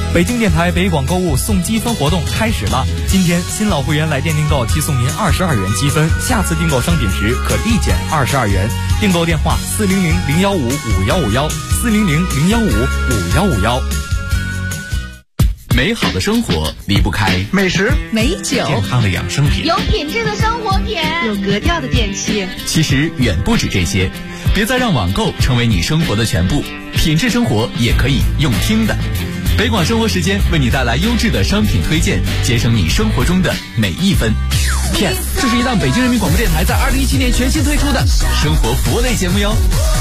北京电台北广购物送积分活动开始了，今天新老会员来电订购即送您22元积分，下次订购商品时可立减22元。订购电话400-015-5151，400-015-5151。 美好的生活离不开美食、 美酒、 健康的养生品， 有品质的生活品， 有格调的电器。 其实远不止这些，别再让网购成为你生活的全部，品质生活也可以用听的。北广生活时间为你带来优质的商品推荐，节省你生活中的每一分。Yes， 这是一档北京人民广播电台在2017年全新推出的生活服务类节目哟。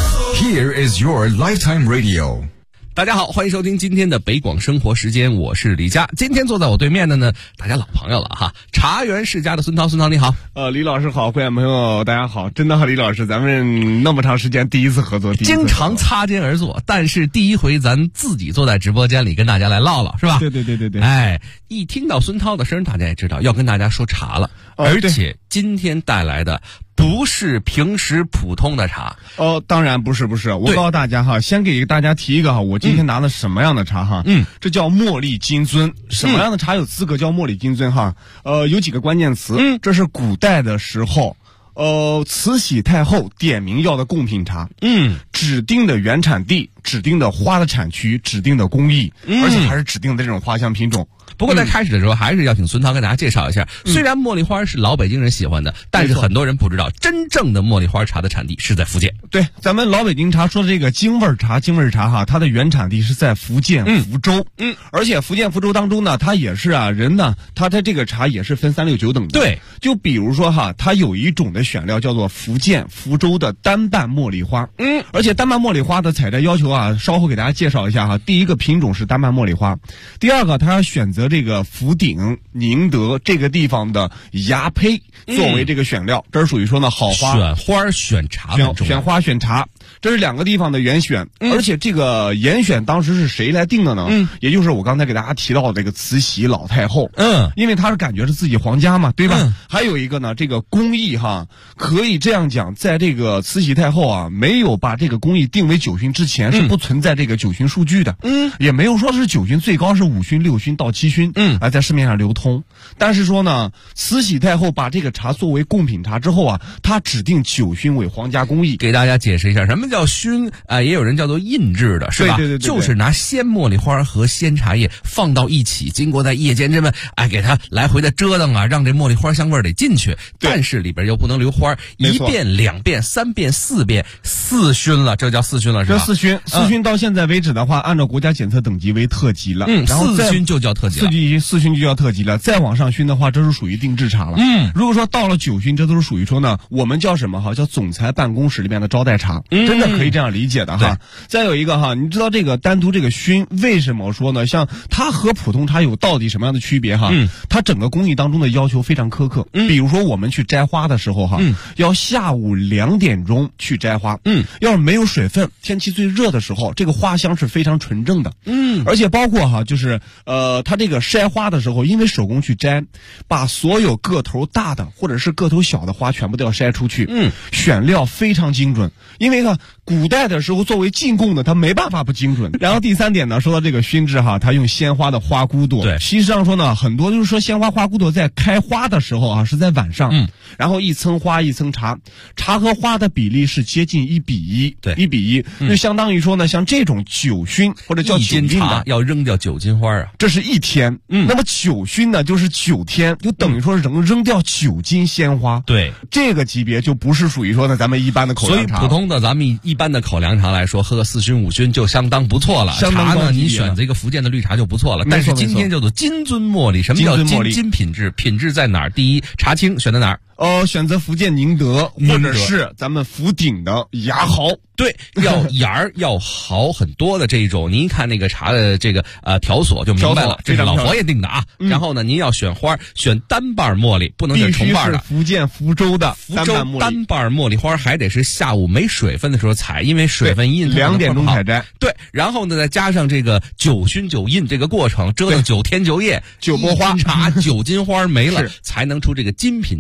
Here is your lifetime radio。 大家好，欢迎收听今天的北广生活时间，我是李佳。今天坐在我对面的呢，大家老朋友了哈，茶园世家的孙涛，孙涛你好。 李老师好，各位朋友大家好，真的和李老师咱们那么长时间第一次合作， 经常擦肩而坐，但是第一回咱自己坐在直播间里跟大家来唠唠，是吧？ 对。 哎，一听到孙涛的声，大家也知道要跟大家说茶了，而且今天带来的不是平时普通的茶当然不是，我告诉大家哈，先给大家提一个哈，我今天拿的什么样的茶哈，这叫茉莉金樽。什么样的茶有资格叫茉莉金樽哈？有几个关键词，这是古代的时候，慈禧太后点名要的贡品茶，指定的原产地、指定的花的产区、指定的工艺，而且还是指定的这种花香品种。 不过在开始的时候，还是要请孙涛跟大家介绍一下。虽然茉莉花是老北京人喜欢的，但是很多人不知道，真正的茉莉花茶的产地是在福建。 对，咱们老北京茶说的这个京味茶哈，它的原产地是在福建福州。而且福建福州当中呢，它也是人呢，它的这个茶也是分3、6、9等的。 对， 就比如说哈，它有一种的选料叫做福建福州的单瓣茉莉花。而且单瓣茉莉花的采摘要求啊，稍后给大家介绍一下哈。第一个品种是单瓣茉莉花，第二个它要选择这个福鼎、宁德这个地方的芽胚作为这个选料，这是属于说呢好花。 选花选茶很重要， 选花选茶，这是2个地方的严选。而且这个严选当时是谁来定的呢？也就是我刚才给大家提到的这个慈禧老太后。因为她是感觉是自己皇家嘛，对吧？还有一个呢，这个工艺哈，可以这样讲，在这个慈禧太后啊没有把这个工艺定为9熏之前，是不存在这个9熏数据的。也没有说是9熏，最高是5熏、6熏到7熏。在市面上流通。但是说呢，慈禧太后把这个茶作为贡品茶之后啊，她指定9熏为皇家工艺。 给大家解释一下什么叫熏啊，也有人叫做印制的，是吧？ 对， 就是拿鲜茉莉花和鲜茶叶放到一起，经过在夜间这么给它来回的折腾啊，让这茉莉花香味得进去，但是里边又不能留花，1遍、2遍、3遍、4遍，4熏了，这叫4熏了，是吧？ 这4熏到现在为止的话，按照国家检测等级为特级了。然后 4熏就叫特级了。 4熏就叫特级了，再往上熏的话，这是属于定制茶了。如果说到了9熏，这都是属于说呢，我们叫什么哈？叫总裁办公室里面的招待茶，真的可以这样理解的哈。再有一个哈，你知道这个单独这个熏为什么说呢？像它和普通茶有到底什么样的区别哈？它整个工艺当中的要求非常苛刻。比如说我们去摘花的时候哈，要下午2点钟去摘花。要是没有水分，天气最热的时候，这个花香是非常纯正的。而且包括哈，就是它这个筛花的时候，因为手工去摘，把所有个头大的或者是个头小的花全部都要筛出去。选料非常精准，因为呢古代的时候作为进贡的，它没办法不精准。然后第3点呢，说到这个熏制哈，它用鲜花的花骨朵。 对， 实际上说呢，很多就是说鲜花花骨朵在开花的时候啊，是在晚上。然后一层花一层茶，茶和花的比例是接近1比1。 对 ，1比1，就相当于说呢，像这种9熏或者叫9 斤茶要扔掉9斤花啊， 这是1天。那么9熏呢，就是9天，就等于说是扔掉9斤鲜花。 对， 这个级别就不是属于说呢咱们一般的口粮茶。 所以普通的咱们一般的口粮茶来说，喝个4熏5熏就相当不错了。 相当茶呢，你选择一个福建的绿茶就不错了。但是今天叫做金樽茉莉，什么叫金品质？品质在哪儿？第一，茶青选在哪儿？ 选择福建宁德或者是咱们福鼎的芽毫。 对，要芽儿要好很多的这种，您一看那个茶的这个条索就明白了，这是老佛爷定的啊。然后呢，您要选花，选单瓣茉莉，不能选重瓣的。 福建福州的单瓣茉莉花还得是下午没水分的时候采，因为水分印 2点钟采摘。 对，然后呢再加上这个9熏9印这个过程，折腾9天9夜，9波花茶9斤花没了，才能出这个金品质的茶。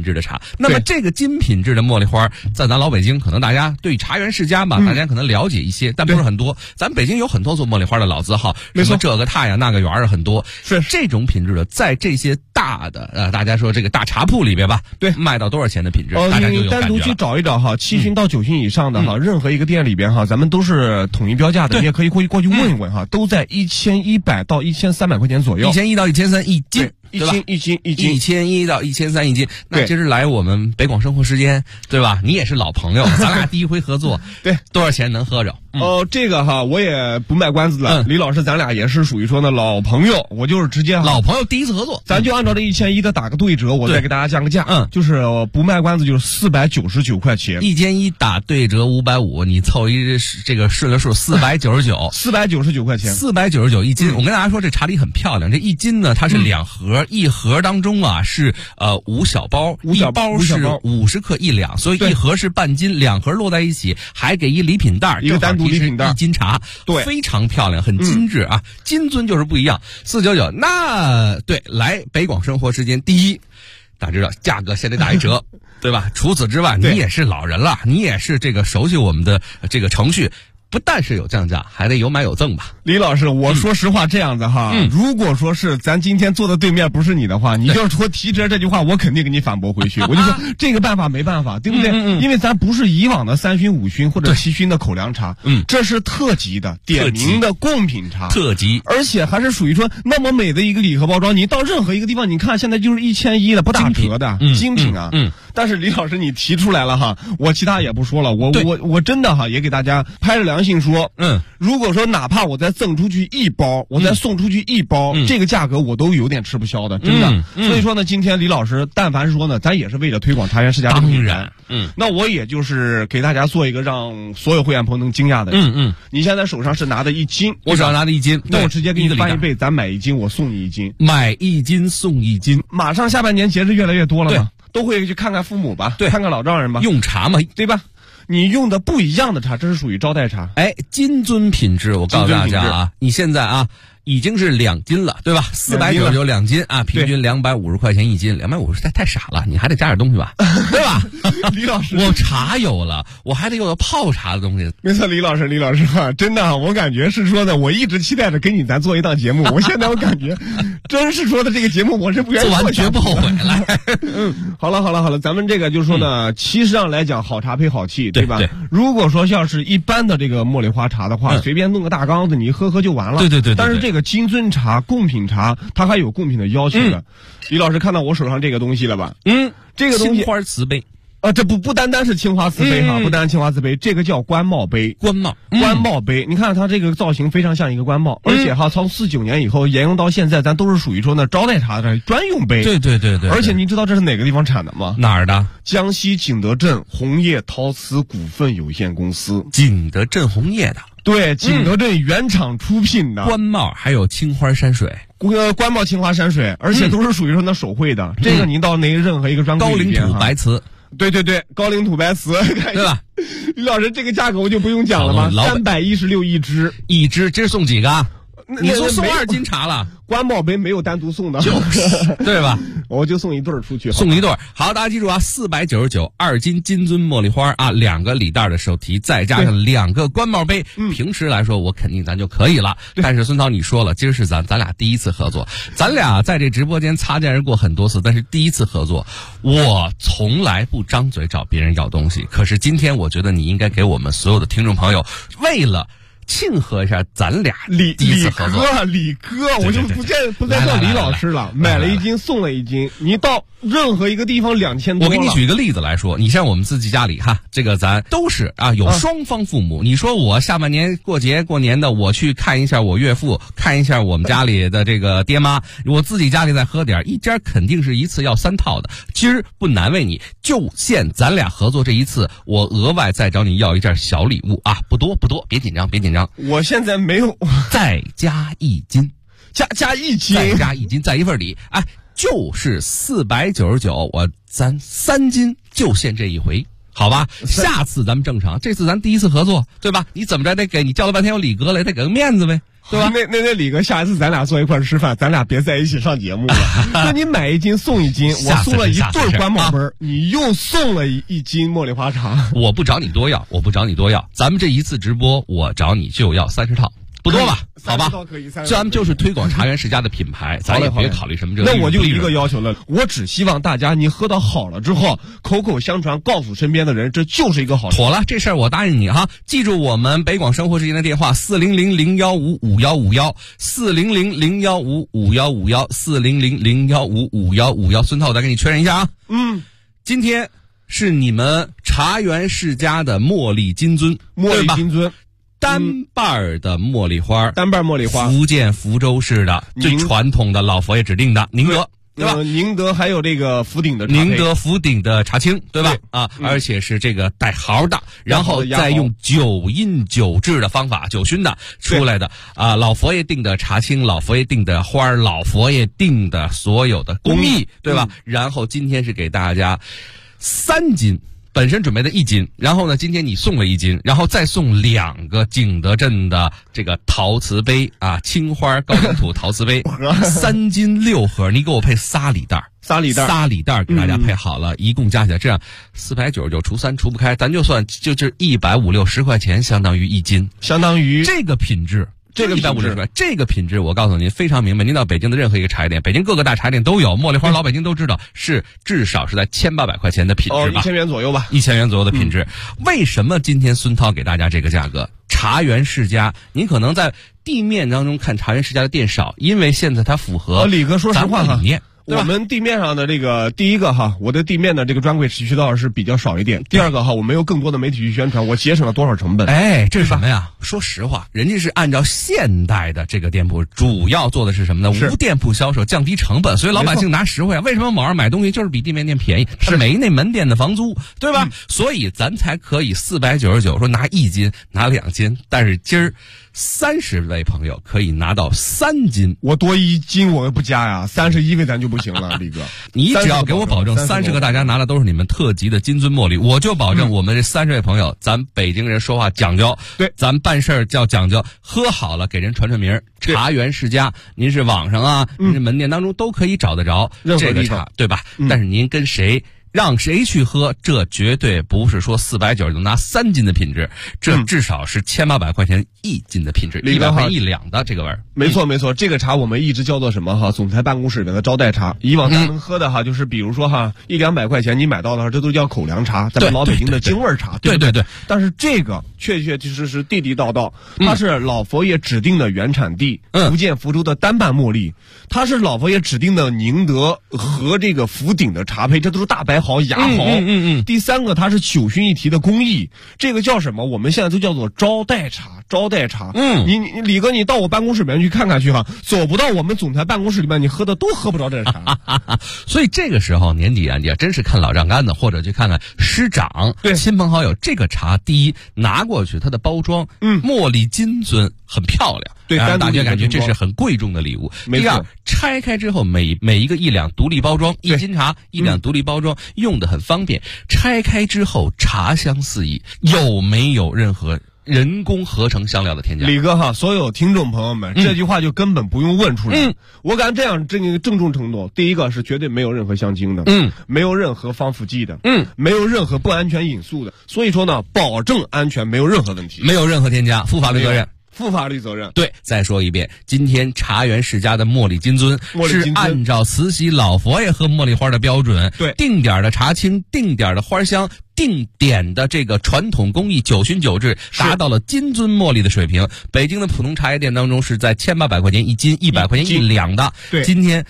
那么这个金品质的茉莉花，在咱老北京，可能大家对茶园世家吧，大家可能了解一些，但不是很多。咱北京有很多做茉莉花的老字号，什么这个太呀那个园儿很多。 是这种品质的，在这些大的大家说这个大茶铺里边吧， 对， 卖到多少钱的品质，大家就有你单独去找一找哈，7熏到9熏以上的哈，任何一个店里边哈，咱们都是统一标价的，你也可以过去问一问哈，都在1100到1300块钱左右 ，1100到1300一斤。 一斤 ，1100到1300一斤。那今儿来我们北广生活时间，对吧？你也是老朋友，咱俩第一回合作， 对， 多少钱能喝着？ 这个哈，我也不卖关子了。李老师，咱俩也是属于说呢老朋友，我就是直接老朋友第一次合作， 咱就按照这1100的打个对折，我再给大家降个价，就是不卖关子就是499块钱 ，1100打对折550，你凑一这个顺了数499 块钱 ，499一斤。我跟大家说，这茶礼很漂亮，这一斤呢，它是2盒。一盒当中啊是5小包，一包是50克1两，所以一盒是半斤，2盒摞在一起，还给一礼品袋， 一个单独礼品袋， 一斤茶， 对， 非常漂亮，很精致啊。金樽就是不一样，499。那对，来北广生活时间，第一，大家知道价格先得打一折，对吧？除此之外，你也是老人了，你也是这个熟悉我们的这个程序。不但是有降价，还得有买有赠吧。 李老师，我说实话这样子哈，如果说是咱今天坐的对面不是你的话，你就是说提折这句话，我肯定给你反驳回去。我就说这个办法没办法，对不对？因为咱不是以往的3熏5熏或者7熏的口粮茶，这是特级的点名的贡品茶， 特级， 而且还是属于说那么美的一个礼盒包装，你到任何一个地方，你看现在就是1100了，不打折的精品啊。但是李老师你提出来了哈，我其他也不说了，我真的哈也给大家拍着良心说，如果说哪怕我再赠出去1包，我再送出去1包，这个价格我都有点吃不消的，真的。所以说呢，今天李老师但凡是说呢，咱也是为了推广茶园世家这个品牌，那我也就是给大家做一个让所有会员朋友能惊讶的，你现在手上是拿的1斤， 我手上拿的1斤， 那我直接给你翻一倍，咱买1斤，我送你1斤， 买1斤送1斤。 马上下半年节日越来越多了嘛，都会去看看父母吧， 对， 看看老丈人吧， 用茶嘛， 对吧？你用的不一样的茶，这是属于招待茶。 金樽品质，我告诉大家啊，你现在啊已经是2斤了，对吧？499 2斤啊，平均250块钱1斤，250太傻了，你还得加点东西吧，对吧？ 李老师， 我茶有了，我还得有泡茶的东西。 没错，李老师啊，真的，我感觉是说的，我一直期待着跟你咱做一档节目，我现在我感觉真是说的这个节目我是不愿意做完绝不后悔了。 好了，咱们这个就是说呢，其实上来讲，好茶配好气，对吧？ 对。 如果说像是一般的这个茉莉花茶的话，随便弄个大缸子，你喝就完了。 对。 但是这个金樽茶、贡品茶，它还有贡品的要求的。李老师看到我手上这个东西了吧？这个东西青花瓷杯。 这不单单是青花瓷杯哈，不单单青花瓷杯，这个叫官帽杯。 官帽杯，你看它这个造型非常像一个官帽，而且哈，从49年以后沿用到现在，咱都是属于说呢招待茶的专用杯。 对。 而且您知道这是哪个地方产的吗？ 哪儿的？ 江西景德镇红叶陶瓷股份有限公司。 景德镇红叶的。 对，景德镇原厂出品的。 官帽还有青花山水。 官帽青花山水，而且都是属于说那手绘的。这个您到任何一个专柜里边， 高岭土白瓷。 对，高岭土白瓷， 对吧？ 李老师，这个价格我就不用讲了吧？316一支， 这送几个？你就送2斤茶了。 官帽杯没有单独送的， 就是对吧？ 我就送1对出去， 送1对。好，大家记住啊，499 2斤金樽茉莉花啊，2个礼袋的手提，再加上2个官帽杯。平时来说，我肯定咱就可以了。但是孙涛，你说了，今儿是咱俩第一次合作，咱俩在这直播间擦肩而过很多次，但是第一次合作，我从来不张嘴找别人要东西。可是今天，我觉得你应该给我们所有的听众朋友，为了庆贺一下咱俩第一次合作， 李哥，我就不再叫李老师了。买了1斤送了1斤，你到任何一个地方2000多。 我给你举一个例子来说，你像我们自己家里哈，这个咱都是啊，有双方父母。你说我下半年过节过年的，我去看一下我岳父，看一下我们家里的这个爹妈，我自己家里再喝点，一家肯定是一次要3套的。今儿不难为你，就限咱俩合作这一次，我额外再找你要一件小礼物啊，不多，别紧张。 我现在没有， 再加1斤， 加1斤， 再加1斤，再一份礼，就是499，咱3斤就限这一回。 好吧，下次咱们正常，这次咱第一次合作，对吧？你怎么着得给你叫了半天有李哥了，得给个面子呗。对吧？ 那李哥，下一次咱俩坐一块吃饭，咱俩别在一起上节目了。那你买1斤送1斤，我送了1对关帽杯，你又送了1斤茉莉花茶。 我不找你多要，咱们这一次直播，我找你就要30套。不多吧？好吧，咱们就是推广茶园世家的品牌，咱也别考虑什么这个。 那我就一个要求了，我只希望大家你喝到好了之后，口口相传，告诉身边的人，这就是一个好。 妥了，这事儿我答应你哈。记住我们北广生活时间的电话：400-015-5151，400-015-5151，400-015-5151。孙涛，我再给你确认一下啊。今天是你们茶园世家的茉莉金樽，单瓣的茉莉花，福建福州市的最传统的老佛爷指定的宁德，对吧？ 宁德还有这个福鼎的茶青，对吧？而且是这个带毫的，然后再用9印9制的方法9熏的出来的老佛爷定的茶青，老佛爷定的花，老佛爷定的所有的工艺，对吧？然后今天是给大家3斤。本身准备的1斤，然后呢，今天你送了1斤，然后再送2个景德镇的这个陶瓷杯青花高岭土陶瓷杯，3斤6盒，你给我配仨礼袋给大家配好了，一共加起来这样499除3除不开，咱就算就是150-160块钱，相当于1斤， 相当于这个品质。这个150块，这个品质我告诉您非常明白。您到北京的任何一个茶叶店，北京各个大茶叶店都有茉莉花，老北京都知道是至少是在1800块钱的品质吧，1000 元左右吧 ，1000元左右的品质。为什么今天孙涛给大家这个价格？茶园世家，您可能在地面当中看茶园世家的店少，因为现在它符合李哥说实话理念。 我们地面上的这个第一个我的地面的这个专柜渠道是比较少一点。第二个我没有更多的媒体去宣传，我节省了多少成本？ 这是什么呀？说实话，人家是按照现代的这个店铺，主要做的是什么呢？无店铺销售，降低成本，所以老百姓拿实惠啊。为什么网上买东西就是比地面店便宜？是没那门店的房租，对吧？所以咱才可以499说拿1斤，拿2斤，但是今儿30位朋友可以拿到3斤， 我多1斤我不加呀，31位咱就不行了，李哥。 你只要给我保证30个大家拿的都是你们特级的金樽茉莉，我就保证我们这30位朋友，咱北京人说话讲究， 对， 咱办事叫讲究，喝好了给人传名，茶园世家，您是网上您是门店当中都可以找得着这个茶，对吧？但是您跟谁？让谁去喝？这绝对不是说499拿3斤的品质，这至少是1800块钱1斤的品质，100块1两的这个味儿。 没错，这个茶我们一直叫做什么总裁办公室里面的招待茶。以往咱们喝的就是比如说100-200块钱你买到的这都叫口粮茶，咱们老北京的京味茶，对。但是这个确实是地地道道，它是老佛爷指定的原产地，福建福州的单瓣茉莉，它是老佛爷指定的宁德和这个福鼎的茶胚，这都是大白毫、芽毫。第3个它是9熏1提的工艺，这个叫什么？我们现在都叫做招待茶。你李哥，你到我办公室里面去看看去走不到我们总裁办公室里面，你喝的都喝不着这茶。 所以这个时候年底你要真是看老丈杆子，或者去看看师长、亲朋好友，这个茶第一拿过去，它的包装，茉莉金樽很漂亮， 对， 大家感觉这是很贵重的礼物。第二，拆开之后每一个1两独立包装，1斤茶1两独立包装，用的很方便。拆开之后茶香四溢，有没有任何人工合成香料的添加？ 李哥所有听众朋友们，这句话就根本不用问出来。我敢这样郑重承诺，第一个是绝对没有任何香精的，没有任何防腐剂的，没有任何不安全因素的，所以说呢，保证安全，没有任何问题， 没有任何添加，负法律责任。对，再说一遍，今天茶园世家的茉莉金樽是按照慈禧老佛爷喝茉莉花的标准， 对， 定点的茶青，定点的花香，定点的这个传统工艺9熏9制，达到了金樽茉莉的水平。北京的普通茶叶店当中是在1800块钱1斤，100块钱1两的。 对， 今天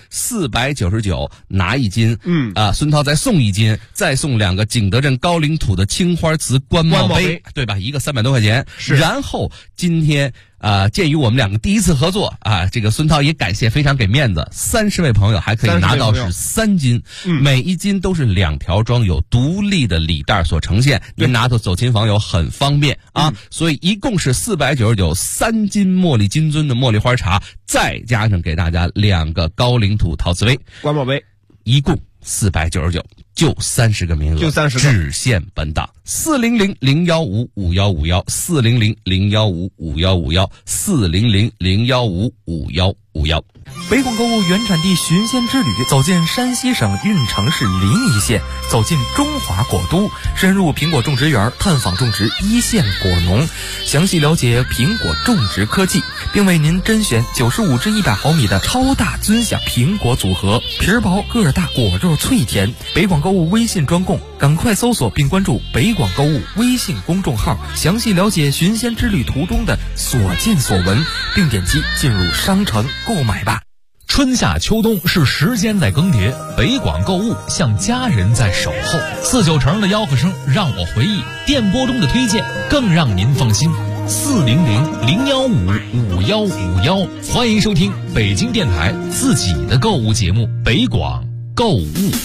499拿1斤，孙涛再送1斤，再送2个景德镇高岭土的青花瓷官帽杯，对吧？一个300多块钱。 是， 然后今天鉴于我们2个第一次合作这个孙涛也感谢，非常给面子，30位朋友还可以拿到是3斤，每1斤都是2条装有独立的礼袋所呈现，您拿到走亲访友很方便所以一共是499 3斤茉莉金樽的茉莉花茶，再加上给大家2个高岭土陶瓷杯官帽杯， 一共 499，就30个名额， 就30个， 只限本档。400-015-5151，400-015-5151，400-015-5151。 北广购物原产地寻仙之旅，走进山西省运城市临沂县，走进中华果都，深入苹果种植园，探访种植一线果农，详细了解苹果种植科技，并为您甄选95至100毫米的超大尊享苹果组合，皮儿薄个儿大，果肉脆甜。北广购物微信专供，赶快搜索并关注北广购物微信公众号，详细了解寻仙之旅途中的所见所闻，并点击进入商城购买吧。 春夏秋冬是时间在更迭，北广购物像家人在守候。49成的吆喝声让我回忆，电波中的推荐更让您放心。400-015-5151，欢迎收听北京电台自己的购物节目北广购物。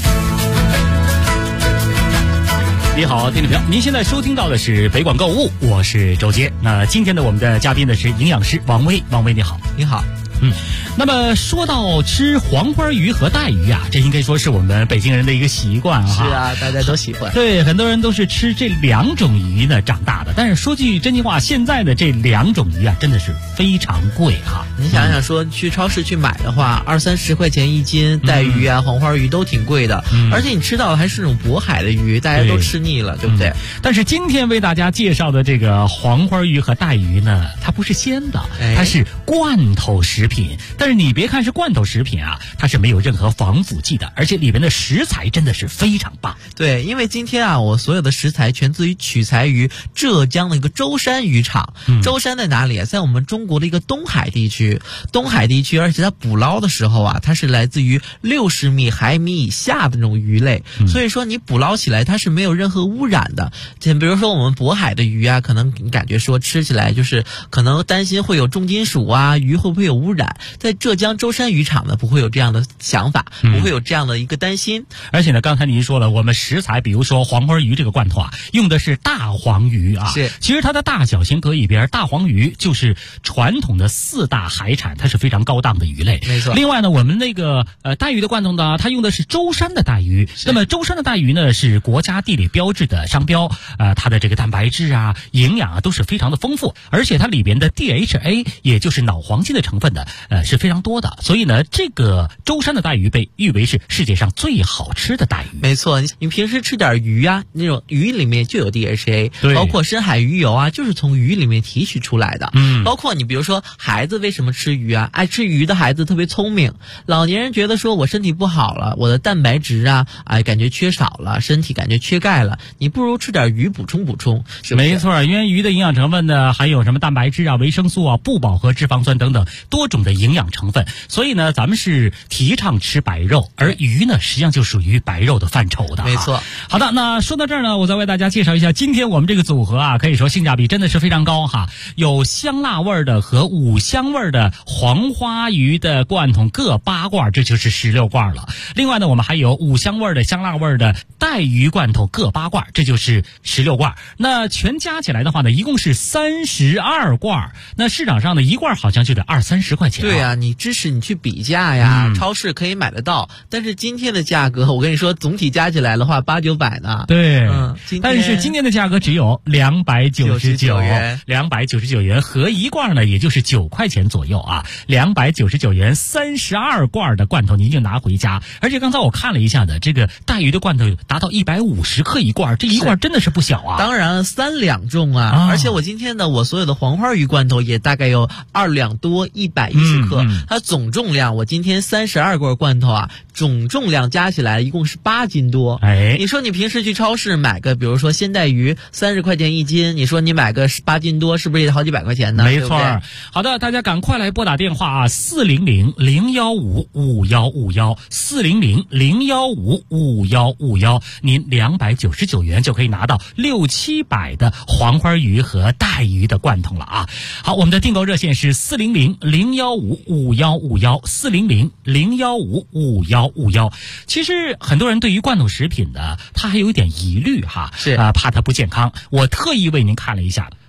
你好，听众朋友，您现在收听到的是北广购物，我是周杰。那今天的我们的嘉宾呢是营养师王威，王威你好。 你好。 那么说到吃黄花鱼和带鱼啊，这应该说是我们北京人的一个习惯啊。 是啊，大家都喜欢。 对，很多人都是吃这2种鱼呢长大的。但是说句真心话，现在的这2种鱼啊，真的是非常贵哈。 你想想说，去超市去买的话，20-30块钱1斤，带鱼啊、黄花鱼都挺贵的。而且你吃到的还是那种渤海的鱼，大家都吃腻了，对不对？ 但是今天为大家介绍的这个黄花鱼和带鱼呢，它不是鲜的，它是罐头食品。但是你别看是罐头食品啊，它是没有任何防腐剂的，而且里面的食材真的是非常棒。 对，因为今天啊，我所有的食材全自于取材于浙江的一个舟山渔场。舟山在哪里啊？在我们中国的一个东海地区。东海地区，而且它捕捞的时候啊，它是来自于60米海米以下的那种鱼类，所以说你捕捞起来它是没有任何污染的。比如说我们渤海的鱼啊，可能你感觉说吃起来就是可能担心会有重金属啊，鱼会不会有污染？在浙江舟山渔场呢，不会有这样的想法，不会有这样的一个担心。 而且呢，刚才您说了，我们食材，比如说黄花鱼这个罐头啊，用的是大黄鱼啊。 是， 其实它的大小先搁一边，大黄鱼就是传统的4大海产，它是非常高档的鱼类。 没错。 另外呢，我们那个带鱼的罐头呢，它用的是舟山的带鱼。那么舟山的带鱼呢，是国家地理标志的商标，它的这个蛋白质啊、营养啊都是非常的丰富，而且它里边的 DHA 也就是脑黄金的成分的是非常多的，所以呢，这个舟山的带鱼被誉为是世界上最好吃的带鱼。 没错，你平时吃点鱼啊，那种鱼里面就有 DHA， 包括深海鱼油啊，就是从鱼里面提取出来的。包括你比如说孩子为什么吃鱼啊？爱吃鱼的孩子特别聪明，老年人觉得说我身体不好了，我的蛋白质啊，感觉缺少了，身体感觉缺钙了，你不如吃点鱼补充补充，是不是？ 没错，因为鱼的营养成分呢，还有什么蛋白质啊、维生素啊、不饱和脂肪酸等等多种的营养成分，所以呢，咱们是提倡吃白肉，而鱼呢，实际上就属于白肉的范畴的。 没错。 好的，那说到这儿呢，我再为大家介绍一下今天我们这个组合啊，可以说性价比真的是非常高哈，有香辣味的和五香味的黄花鱼的罐头各8罐，这就是16罐了。另外呢，我们还有五香味的、香辣味的带鱼罐头各8罐，这就是16罐。那全加起来的话呢，一共是32罐。那市场上的一罐好像就得20-30块钱。 对啊，你支持你去比价呀，超市可以买得到。但是今天的价格，我跟你说，总体加起来的话，800-900呢。 对，但是今天的价格只有299元，299元合一罐呢，也就是9块钱左右啊。299元32罐的罐头您就拿回家。而且刚才我看了一下的，这个带鱼的罐头达到150克一罐，这一罐真的是不小啊。 当然3两重啊，而且我今天的我所有的黄花鱼罐头也大概有2两多110克，它总重量我今天32罐罐头啊，总重量加起来一共是8斤多。你说你平时去超市买个，比如说鲜带鱼30块钱1斤，你说你买个8斤多，是不是也得好几百块钱呢？ 没错。好的，大家赶快来拨打电话啊，400-015-5151，400-015-5151，您299元就可以拿到600-700的黄花鱼和带鱼的罐头了啊。好，我们的订购热线是400-015-5151，400-015-5151。其实很多人对于罐头食品呢，他还有一点疑虑哈， 是怕它不健康。我特意为您看了一下，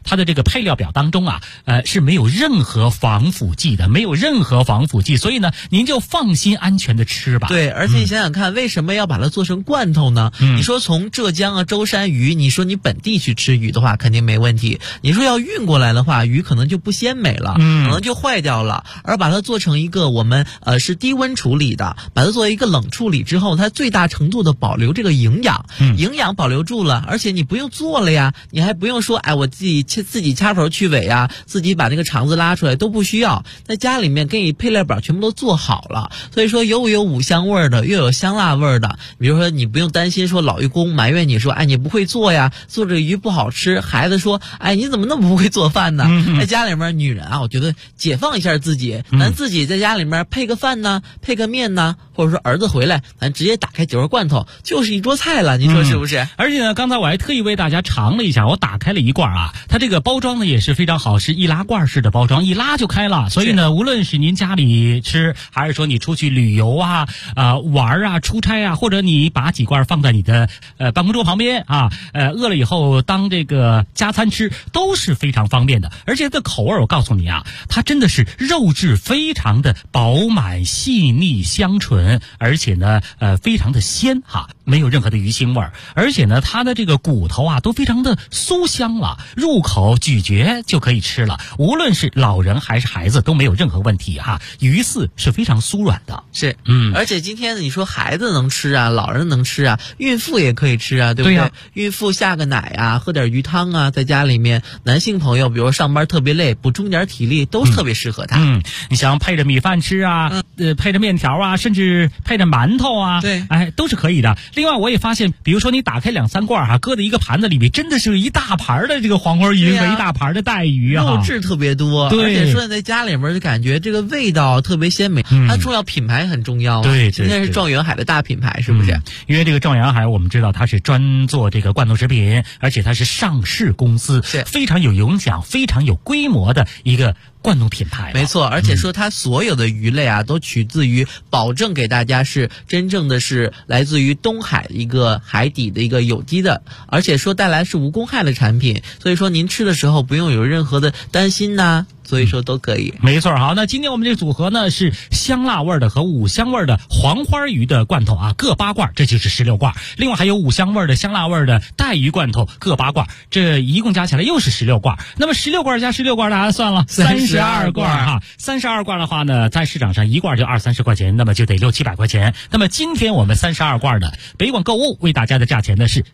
它的这个配料表当中啊，是没有任何防腐剂的，没有任何防腐剂，所以呢，您就放心安全的吃吧。 对，而且你想想看，为什么要把它做成罐头呢？你说从浙江啊舟山鱼，你说你本地去吃鱼的话，肯定没问题。你说要运过来的话，鱼可能就不鲜美了，可能就坏掉了。而把它做成一个我们是低温处理的，把它作为一个冷处理之后，它最大程度的保留这个营养，营养保留住了，而且你不用做了呀，你还不用说我自己掐头去尾啊，自己把那个肠子拉出来都不需要，在家里面给你配料表全部都做好了。所以说有五香味的，又有香辣味的。比如说你不用担心说老渔工埋怨你说你不会做呀，做这个鱼不好吃，孩子说你怎么那么不会做饭呢？在家里面女人啊，我觉得解放一下自己，咱自己在家里面配个饭呢，配个面呢，或者说儿子回来咱直接打开酒肉罐头就是一桌菜了，你说是不是？ 而且呢，刚才我还特意为大家尝了一下，我打开了一罐啊，它这个包装呢也是非常好，是易拉罐式的包装，一拉就开了。所以呢，无论是您家里吃，还是说你出去旅游啊、玩啊、出差啊，或者你把几罐放在你的办公桌旁边啊，饿了以后当这个加餐吃，都是非常方便的。而且它的口味，我告诉你啊，它真的是肉质非常的饱满、细腻、香醇，而且呢，非常的鲜哈，没有任何的鱼腥味儿。而且呢，它的这个骨头啊，都非常的酥香了，入口咀嚼就可以吃了。无论是老人还是孩子都没有任何问题哈。鱼饲是非常酥软的， 是，而且今天你说孩子能吃啊，老人能吃啊，孕妇也可以吃啊，对不对？对孕妇下个奶啊，喝点鱼汤啊，在家里面，男性朋友比如上班特别累，补充点体力，都是特别适合他。 你想配着米饭吃啊，配着面条啊，甚至配着馒头啊， 对， 都是可以的。另外我也发现，比如说你打开2-3罐哈，搁在一个盘子里面，真的是一大盘的这个黄花鱼和一大盘的带鱼啊， 肉质特别多，而且说在家里面就感觉这个味道特别鲜美。它重要品牌很重要啊， 对， 今天是状元海的大品牌，是不是？ 因为这个状元海我们知道它是专做这个罐头食品，而且它是上市公司， 是非常有影响、非常有规模的一个罐头品牌。 没错，而且说它所有的鱼类啊，都取自于保证给大家是真正的是来自于东海的一个海底的一个有机的，而且说带来是无公害的产品，所以说您吃的时候不用有任何的担心呐。所以说都可以， 没错。好，那今天我们这个组合呢是香辣味的和五香味的黄花鱼的罐头啊，各8罐，这就是16罐。另外还有五香味的、香辣味的带鱼罐头，各8罐，这一共加起来又是16罐。那么16罐加16罐，大家算了，32罐哈。32罐的话呢，在市场上一罐就20-30块钱，那么就得600-700块钱。那么今天我们32罐的北广购物为大家的价钱呢是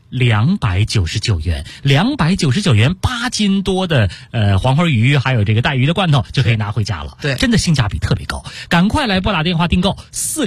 299元，299元8斤多的黄花鱼，还有这个带鱼的罐头就可以拿回家了， 对， 真的性价比特别高，赶快来拨打电话订购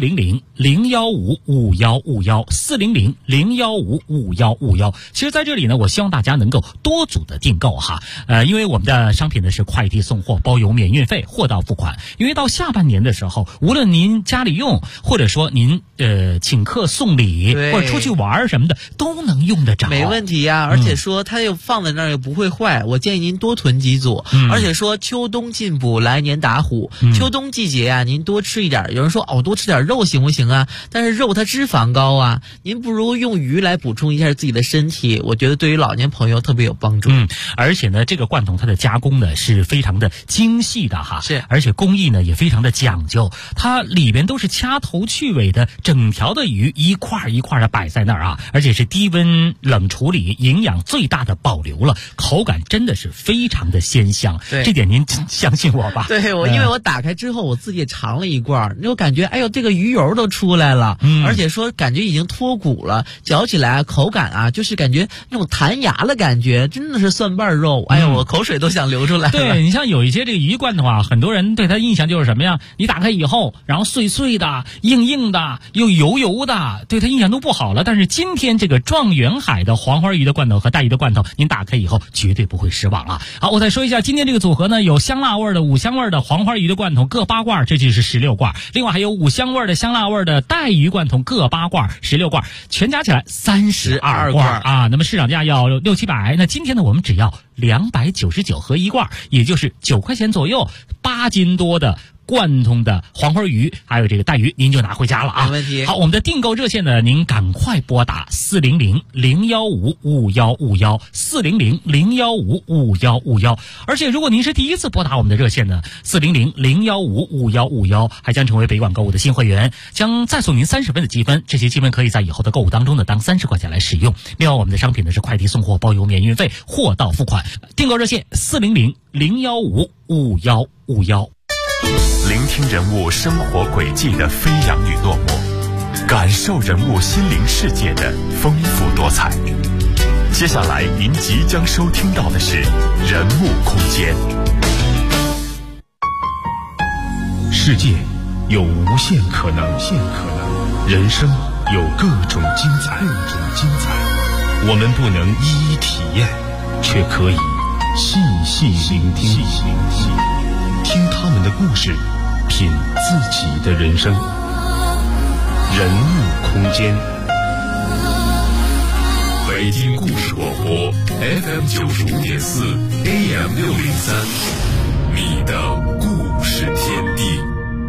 400-015-5151，400-015-5151。其实在这里呢，我希望大家能够多组的订购哈，因为我们的商品呢是快递送货，包邮免运费，货到付款。因为到下半年的时候，无论您家里用，或者说您请客送礼，或者出去玩什么的，都能用得着， 没问题呀。而且说它又放在那儿又不会坏，我建议您多囤几组。而且说秋冬进补，来年打虎。秋冬季节啊，您多吃一点。有人说多吃点肉行不行啊？但是肉它脂肪高啊，您不如用鱼来补充一下自己的身体，我觉得对于老年朋友特别有帮助。 而且呢，这个罐头它的加工呢是非常的精细的哈， 是， 而且工艺呢也非常的讲究，它里边都是掐头去尾的整条的鱼，一块一块的摆在那儿啊，而且是低温冷处理，营养最大的保留了，口感真的是非常的鲜香。 对， 这点您相信我吧？ 对，因为我打开之后我自己也尝了一罐，我感觉这个鱼油都出来了，而且说感觉已经脱骨了，嚼起来口感啊，就是感觉那种弹牙的感觉，真的是蒜瓣肉，我口水都想流出来了。 对，你像有一些这个鱼罐头啊，很多人对它印象就是什么呀？你打开以后，然后碎碎的、硬硬的、又油油的，对它印象都不好了。但是今天这个状元海的黄花鱼的罐头和带鱼的罐头，您打开以后绝对不会失望啊！好，我再说一下，今天这个组合呢，有香辣味的、五香味的黄花鱼的罐头各8罐，这就是16罐。另外还有五香味的、香辣味的带鱼罐头各8罐，16罐，全加起来32罐啊。那么市场价要600-700，那今天呢我们只要299合1罐，也就是9块钱左右，8斤多的贯通的黄花鱼，还有这个带鱼，您就拿回家了啊。 没问题。 好，我们的订购热线呢，您赶快拨打400-015-5151，400-015-5151。而且如果您是第一次拨打我们的热线呢，400-015-5151，还将成为北广购物的新会员，将再送您30分的积分，这些积分可以在以后的购物当中呢当30块钱来使用。另外，我们的商品呢是快递送货包邮免运费，货到付款。订购热线400-015-5151。 聆听人物生活轨迹的飞扬与落寞，感受人物心灵世界的丰富多彩。接下来您即将收听到的是人物空间。世界有无限可能，人生有各种精彩。我们不能一一体验，却可以细细聆听，听他们的故事，品自己的人生。人物空间，北京故事广播 FM 95.4 AM 603，你的故事天地。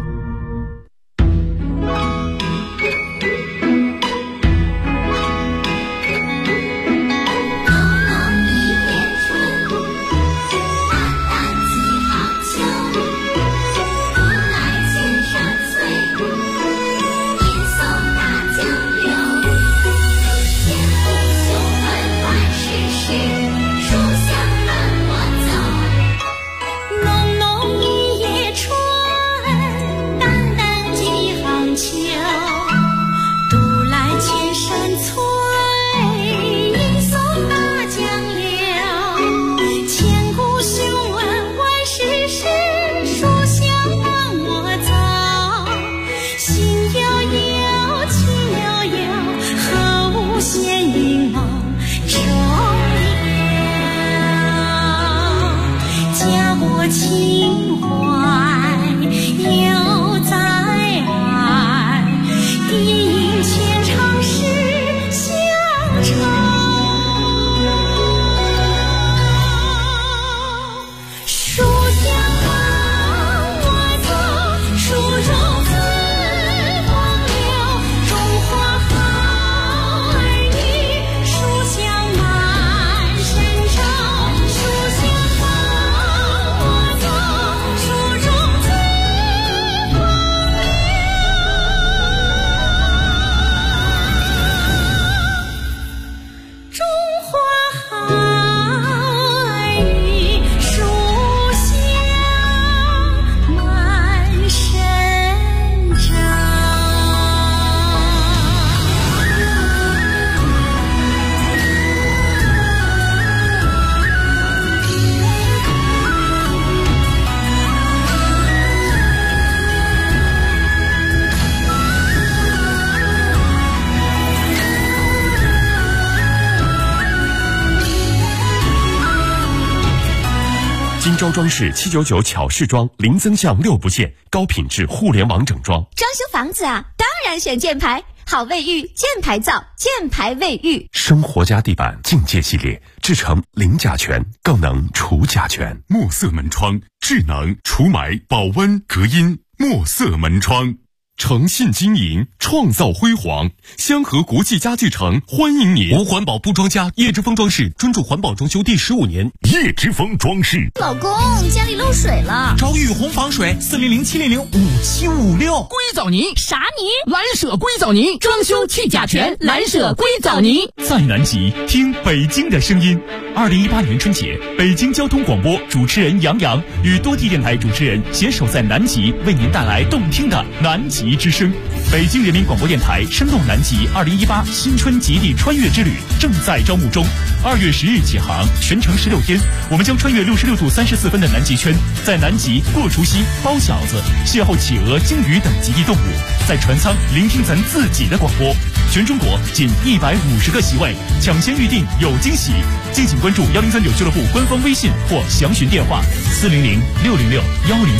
金州装饰799巧饰装，零增项6不限，高品质互联网整装。 装修房子啊，当然选箭牌，好卫浴，箭牌造，箭牌卫浴。 生活家地板境界系列，制成零甲醛，更能除甲醛。墨色门窗，智能除霾、保温、隔音。墨色门窗，诚信经营，创造辉煌。香河国际家具城欢迎您。无环保不装家，叶之峰装饰专注环保装修第15年。叶之峰装饰。 老公，家里漏水了， 找雨虹防水，400-700-5756。硅藻泥啥泥？ 蓝舍硅藻泥，装修去甲醛，蓝舍硅藻泥。 在南极听北京的声音。2018年春节，北京交通广播主持人杨洋与多地电台主持人携手在南极，为您带来动听的南极之声。北京人民广播电台声动南极2018新春极地穿越之旅正在招募中，2月10日起航，全程16天，我们将穿越66度34分的南极圈，在南极过除夕、包饺子，邂逅企鹅、鲸鱼等极地动物，在船舱聆听咱自己的广播。全中国仅150个席位，抢先预定有惊喜。敬请关注103.9俱乐部官方微信或详询电话400-606-10。